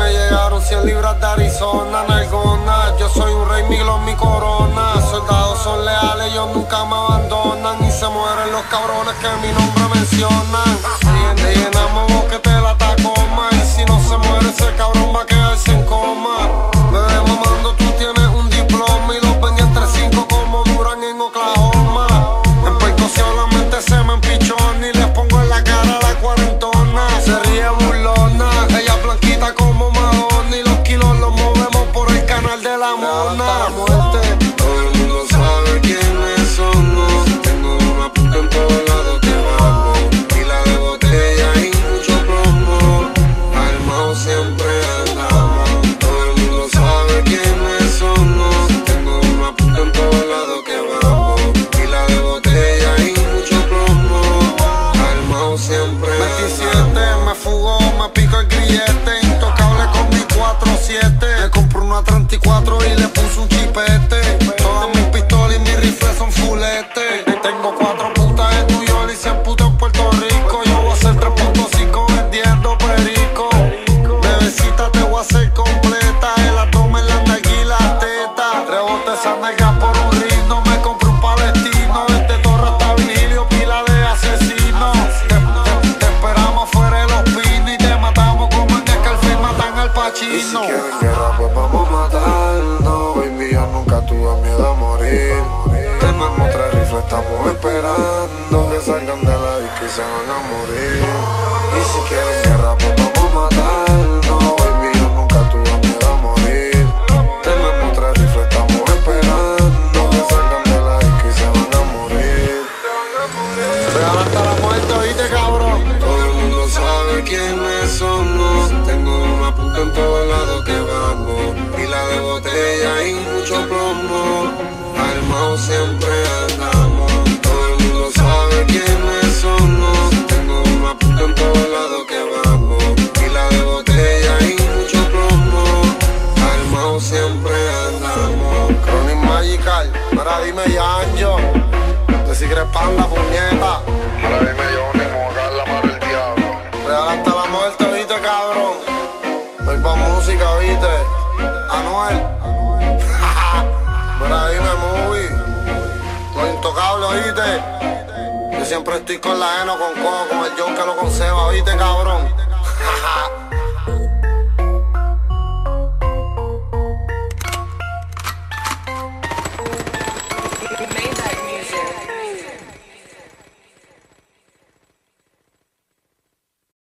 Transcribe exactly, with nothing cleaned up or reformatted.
me llegaron cien libras de Arizona, nalgona. Yo soy un rey, mi glow, mi corona. Soldados son leales, ellos nunca me abandonan. Y se mueren los cabrones que mi nombre mencionan. Te llenamos boquete la tacoma. Y si no se muere ese cabrón va a quedarse en coma. Bebé mamando, tú tienes un diploma. Y los vendí entre cinco como Durán en Oklahoma. En Puerto solamente se me empichona. Y les pongo en la cara la cuarentona. Se ríe burlona, ella blanquita como Madonna. Y los kilos los movemos por el canal de la mona. Muerte. Todo el mundo sabe quiénes somos. Tengo una puta en todos lados que vamos. Pila de botella y mucho plomo. Armados siempre andamos. Todo el mundo sabe quiénes somos. Tengo una puta en todos lados que vamos. Pila de botella y mucho plomo. Armados siempre veintisiete, me fugó, me pico el grillete. Intocable con mi cuatro siete. Me compré una treinta y cuatro y le puse un chipete. Todas mis pistolas y mis rifles son fulete. Tengo cuatro putas en New York y cien putas en Puerto Rico. Yo voy a hacer tres punto cinco vendiendo perico. Bebecita te voy a hacer completa. El abdomen, la nalga y la teta. Rebote esa nalga por un ritmo. Me compré un palestino. Desde Torre hasta Virgilio, pila de asesinos. Te, te, te esperamos fuera de los pinos. Y te matamos como en Scarface matan al Y si Pacino. quieren guerra pues vamos a matarnos. Baby, yo nunca tuve miedo a morir. Tenemos tres rifles, estamos esperando que salgan de la disco y se van a morir. Y si quieren guerra pues vamos a matarnos. Baby, yo nunca tuve miedo a morir. Tenemos tres rifles, estamos esperando que salgan de la disco y se van a morir. Real hasta la muerte, oíste, cabrón. Todo el mundo sabe quiénes somos. Tengo una puta en todos lados que vamos. Pila de botella y mucho plomo. Armados siempre andamos. Todo el mundo sabe quiénes somos. Tengo una puta en todos lados que vamos. Pila de botella y mucho plomo. Armados siempre andamos. Chronic Magical, ahora dime Yanjo. De Secret Panda, puñeta. Ahora dime yo, ni mojar la mano del diablo. Real hasta la muerte, oíste, cabrón. Voy pa' música, viste. Anuel. Ahora dime movie. Lo intocable, oíste. Yo siempre estoy con la Eno, con Coco, con el John que lo conserva, oíste, cabrón.